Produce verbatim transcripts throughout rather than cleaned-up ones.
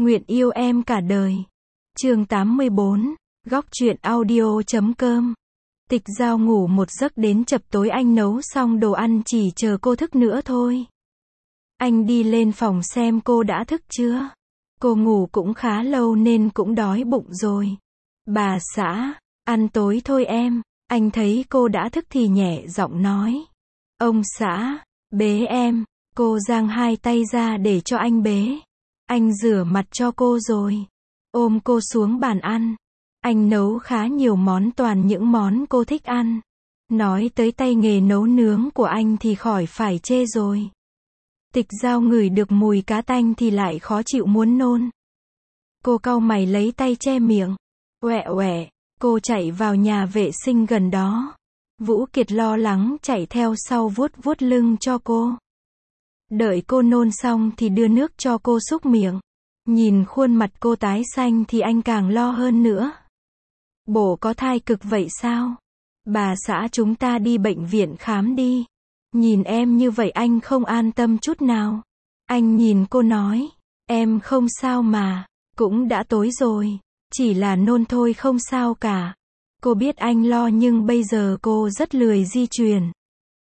Nguyện yêu em cả đời. Chương tám mươi bốn, góc truyện audio chấm com. Tịch Giao ngủ một giấc đến chập tối anh nấu xong đồ ăn chỉ chờ cô thức nữa thôi. Anh đi lên phòng xem cô đã thức chưa. Cô ngủ cũng khá lâu nên cũng đói bụng rồi. Bà xã, ăn tối thôi em. Anh thấy cô đã thức thì nhẹ giọng nói. Ông xã, bế em. Cô giang hai tay ra để cho anh bế. Anh rửa mặt cho cô rồi ôm cô xuống bàn ăn. Anh nấu khá nhiều món, toàn những món cô thích ăn. Nói tới tay nghề nấu nướng của anh thì khỏi phải chê rồi. Tịch Giao ngửi được mùi cá tanh thì lại khó chịu muốn nôn. Cô cau mày lấy tay che miệng. Oẹ oẹ, cô chạy vào nhà vệ sinh gần đó. Vũ Kiệt lo lắng chạy theo sau vuốt vuốt lưng cho cô. Đợi cô nôn xong thì đưa nước cho cô súc miệng. Nhìn khuôn mặt cô tái xanh thì anh càng lo hơn nữa. Bộ có thai cực vậy sao? Bà xã chúng ta đi bệnh viện khám đi. Nhìn em như vậy anh không an tâm chút nào. Anh nhìn cô nói. Em không sao mà. Cũng đã tối rồi. Chỉ là nôn thôi không sao cả. Cô biết anh lo nhưng bây giờ cô rất lười di chuyển.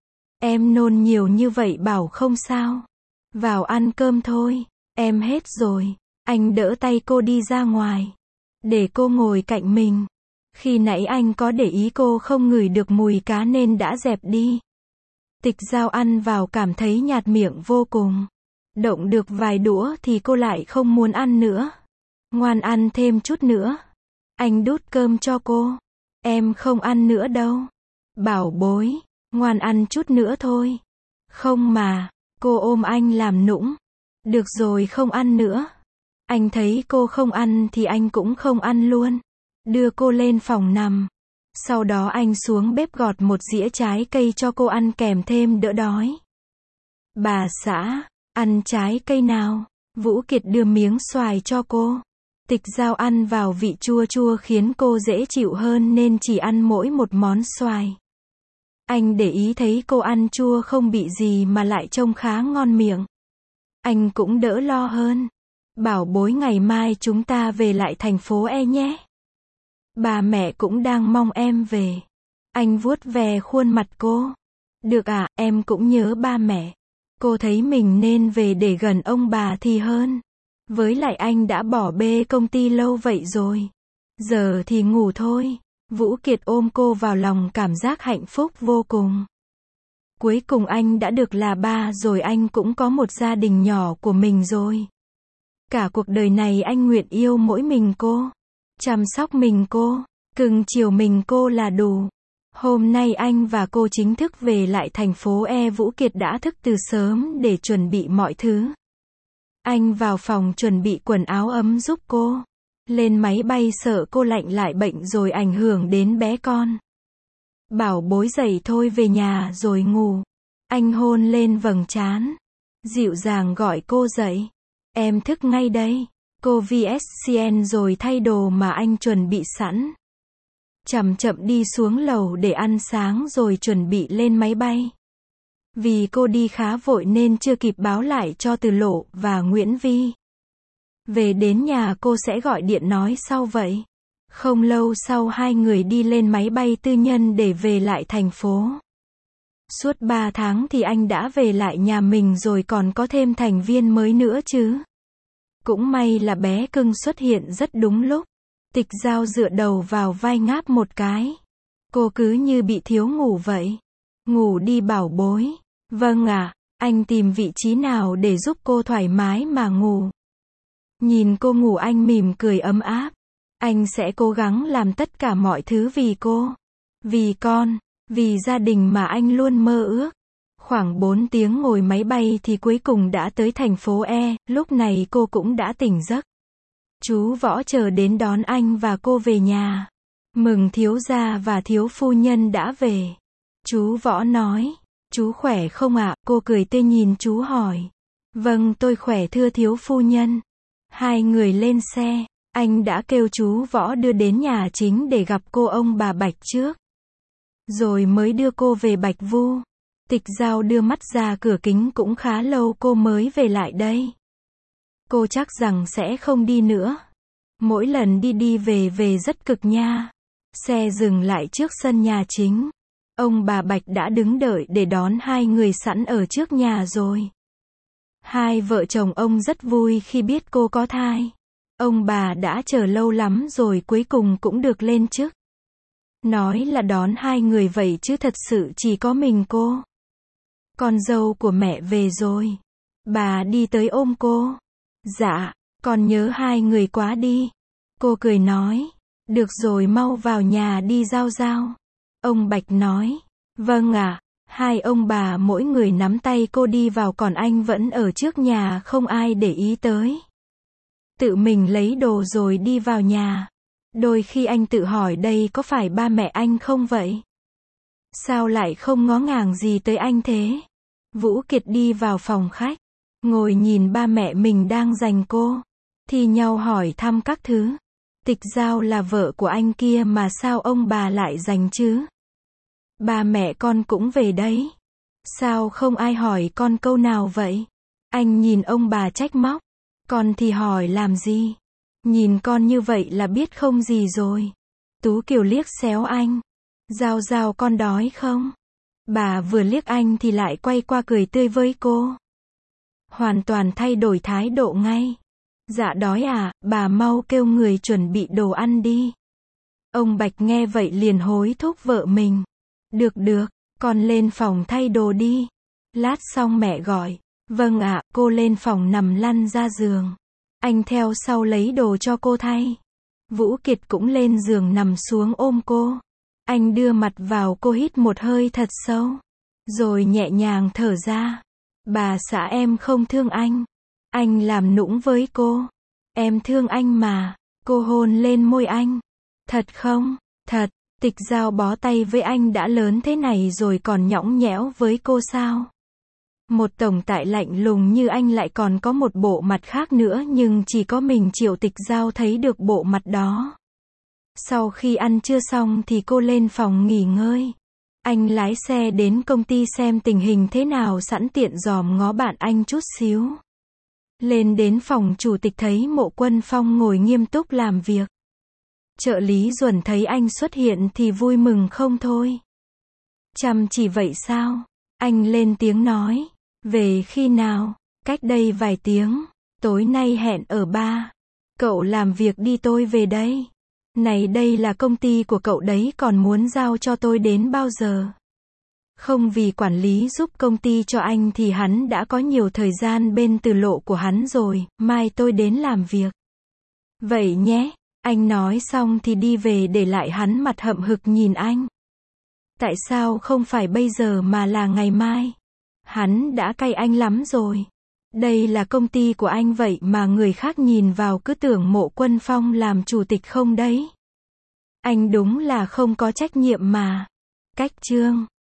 Em nôn nhiều như vậy bảo không sao. Vào ăn cơm thôi. Em hết rồi. Anh đỡ tay cô đi ra ngoài. Để cô ngồi cạnh mình. Khi nãy anh có để ý cô không ngửi được mùi cá nên đã dẹp đi. Tịch Giao ăn vào cảm thấy nhạt miệng vô cùng. Động được vài đũa thì cô lại không muốn ăn nữa. Ngoan ăn thêm chút nữa. Anh đút cơm cho cô. Em không ăn nữa đâu. Bảo bối. Ngoan ăn chút nữa thôi. Không mà. Cô ôm anh làm nũng. Được rồi không ăn nữa. Anh thấy cô không ăn thì anh cũng không ăn luôn. Đưa cô lên phòng nằm. Sau đó anh xuống bếp gọt một dĩa trái cây cho cô ăn kèm thêm đỡ đói. Bà xã, ăn trái cây nào? Vũ Kiệt đưa miếng xoài cho cô. Tịch Giao ăn vào vị chua chua khiến cô dễ chịu hơn nên chỉ ăn mỗi một món xoài. Anh để ý thấy cô ăn chua không bị gì mà lại trông khá ngon miệng. Anh cũng đỡ lo hơn. Bảo bối ngày mai chúng ta về lại thành phố E nhé. Bà mẹ cũng đang mong em về. Anh vuốt về khuôn mặt cô. Được à, em cũng nhớ ba mẹ. Cô thấy mình nên về để gần ông bà thì hơn. Với lại anh đã bỏ bê công ty lâu vậy rồi. Giờ thì ngủ thôi. Vũ Kiệt ôm cô vào lòng cảm giác hạnh phúc vô cùng. Cuối cùng anh đã được là ba rồi, anh cũng có một gia đình nhỏ của mình rồi. Cả cuộc đời này anh nguyện yêu mỗi mình cô. Chăm sóc mình cô. Cưng chiều mình cô là đủ. Hôm nay anh và cô chính thức về lại thành phố E. Vũ Kiệt đã thức từ sớm để chuẩn bị mọi thứ. Anh vào phòng chuẩn bị quần áo ấm giúp cô. Lên máy bay sợ cô lạnh lại bệnh rồi ảnh hưởng đến bé con. Bảo bối dậy thôi về nhà rồi ngủ. Anh hôn lên vầng trán. Dịu dàng gọi cô dậy. Em thức ngay đây. Cô vê ét xê en rồi thay đồ mà anh chuẩn bị sẵn. Chậm chậm đi xuống lầu để ăn sáng rồi chuẩn bị lên máy bay. Vì cô đi khá vội nên chưa kịp báo lại cho Từ Lộ và Nguyễn Vi. Về đến nhà cô sẽ gọi điện nói sau vậy. Không lâu sau hai người đi lên máy bay tư nhân để về lại thành phố. Suốt ba tháng thì anh đã về lại nhà mình rồi, còn có thêm thành viên mới nữa chứ. Cũng may là bé cưng xuất hiện rất đúng lúc. Tịch Giao dựa đầu vào vai ngáp một cái. Cô cứ như bị thiếu ngủ vậy. Ngủ đi bảo bối. Vâng ạ, anh tìm vị trí nào để giúp cô thoải mái mà ngủ. Nhìn cô ngủ anh mỉm cười ấm áp. Anh sẽ cố gắng làm tất cả mọi thứ vì cô. Vì con. Vì gia đình mà anh luôn mơ ước. Khoảng bốn tiếng ngồi máy bay thì cuối cùng đã tới thành phố E. Lúc này cô cũng đã tỉnh giấc. Chú Võ chờ đến đón anh và cô về nhà. Mừng thiếu gia và thiếu phu nhân đã về. Chú Võ nói. Chú khỏe không ạ? Cô cười tươi nhìn chú hỏi. Vâng tôi khỏe thưa thiếu phu nhân. Hai người lên xe. Anh đã kêu chú Võ đưa đến nhà chính để gặp cô ông bà Bạch trước. Rồi mới đưa cô về Bạch Vu. Tịch Giao đưa mắt ra cửa kính, cũng khá lâu cô mới về lại đây. Cô chắc rằng sẽ không đi nữa. Mỗi lần đi đi về về rất cực nha. Xe dừng lại trước sân nhà chính. Ông bà Bạch đã đứng đợi để đón hai người sẵn ở trước nhà rồi. Hai vợ chồng ông rất vui khi biết cô có thai. Ông bà đã chờ lâu lắm rồi cuối cùng cũng được lên chức. Nói là đón hai người vậy chứ thật sự chỉ có mình cô. Con dâu của mẹ về rồi. Bà đi tới ôm cô. Dạ, con nhớ hai người quá đi. Cô cười nói. Được rồi, mau vào nhà đi Giao Giao. Ông Bạch nói. Vâng ạ. Hai ông bà mỗi người nắm tay cô đi vào, còn anh vẫn ở trước nhà không ai để ý tới. Tự mình lấy đồ rồi đi vào nhà. Đôi khi anh tự hỏi đây có phải ba mẹ anh không vậy? Sao lại không ngó ngàng gì tới anh thế? Vũ Kiệt đi vào phòng khách. Ngồi nhìn ba mẹ mình đang giành cô. Thì nhau hỏi thăm các thứ. Tịch Giao là vợ của anh kia mà sao ông bà lại giành chứ? Ba mẹ con cũng về đấy. Sao không ai hỏi con câu nào vậy? Anh nhìn ông bà trách móc. Con thì hỏi làm gì? Nhìn con như vậy là biết không gì rồi. Tú Kiều liếc xéo anh. Giao Giao con đói không? Bà vừa liếc anh thì lại quay qua cười tươi với cô. Hoàn toàn thay đổi thái độ ngay. Dạ đói à, bà mau kêu người chuẩn bị đồ ăn đi. Ông Bạch nghe vậy liền hối thúc vợ mình. Được được, con lên phòng thay đồ đi. Lát xong mẹ gọi. Vâng ạ, cô lên phòng nằm lăn ra giường. Anh theo sau lấy đồ cho cô thay. Vũ Kiệt cũng lên giường nằm xuống ôm cô. Anh đưa mặt vào cô hít một hơi thật sâu. Rồi nhẹ nhàng thở ra. Bà xã em không thương anh. Anh làm nũng với cô. Em thương anh mà. Cô hôn lên môi anh. Thật không? Thật. Tịch Giao bó tay với anh đã lớn thế này rồi còn nhõng nhẽo với cô sao? Một tổng tại lạnh lùng như anh lại còn có một bộ mặt khác nữa, nhưng chỉ có mình Triệu Tịch Giao thấy được bộ mặt đó. Sau khi ăn trưa xong thì cô lên phòng nghỉ ngơi. Anh lái xe đến công ty xem tình hình thế nào, sẵn tiện dòm ngó bạn anh chút xíu. Lên đến phòng chủ tịch thấy Mộ Quân Phong ngồi nghiêm túc làm việc. Trợ lý Duẩn thấy anh xuất hiện thì vui mừng không thôi. Chăm chỉ vậy sao? Anh lên tiếng nói. Về khi nào? Cách đây vài tiếng. Tối nay hẹn ở ba. Cậu làm việc đi, tôi về đây. Này, đây là công ty của cậu đấy, còn muốn giao cho tôi đến bao giờ? Không, vì quản lý giúp công ty cho anh thì hắn đã có nhiều thời gian bên từ lộ của hắn rồi, mai tôi đến làm việc. Vậy nhé. Anh nói xong thì đi về để lại hắn mặt hậm hực nhìn anh. Tại sao không phải bây giờ mà là ngày mai? Hắn đã cay anh lắm rồi. Đây là công ty của anh vậy mà người khác nhìn vào cứ tưởng Mộ Quân Phong làm chủ tịch không đấy. Anh đúng là không có trách nhiệm mà. Cách chương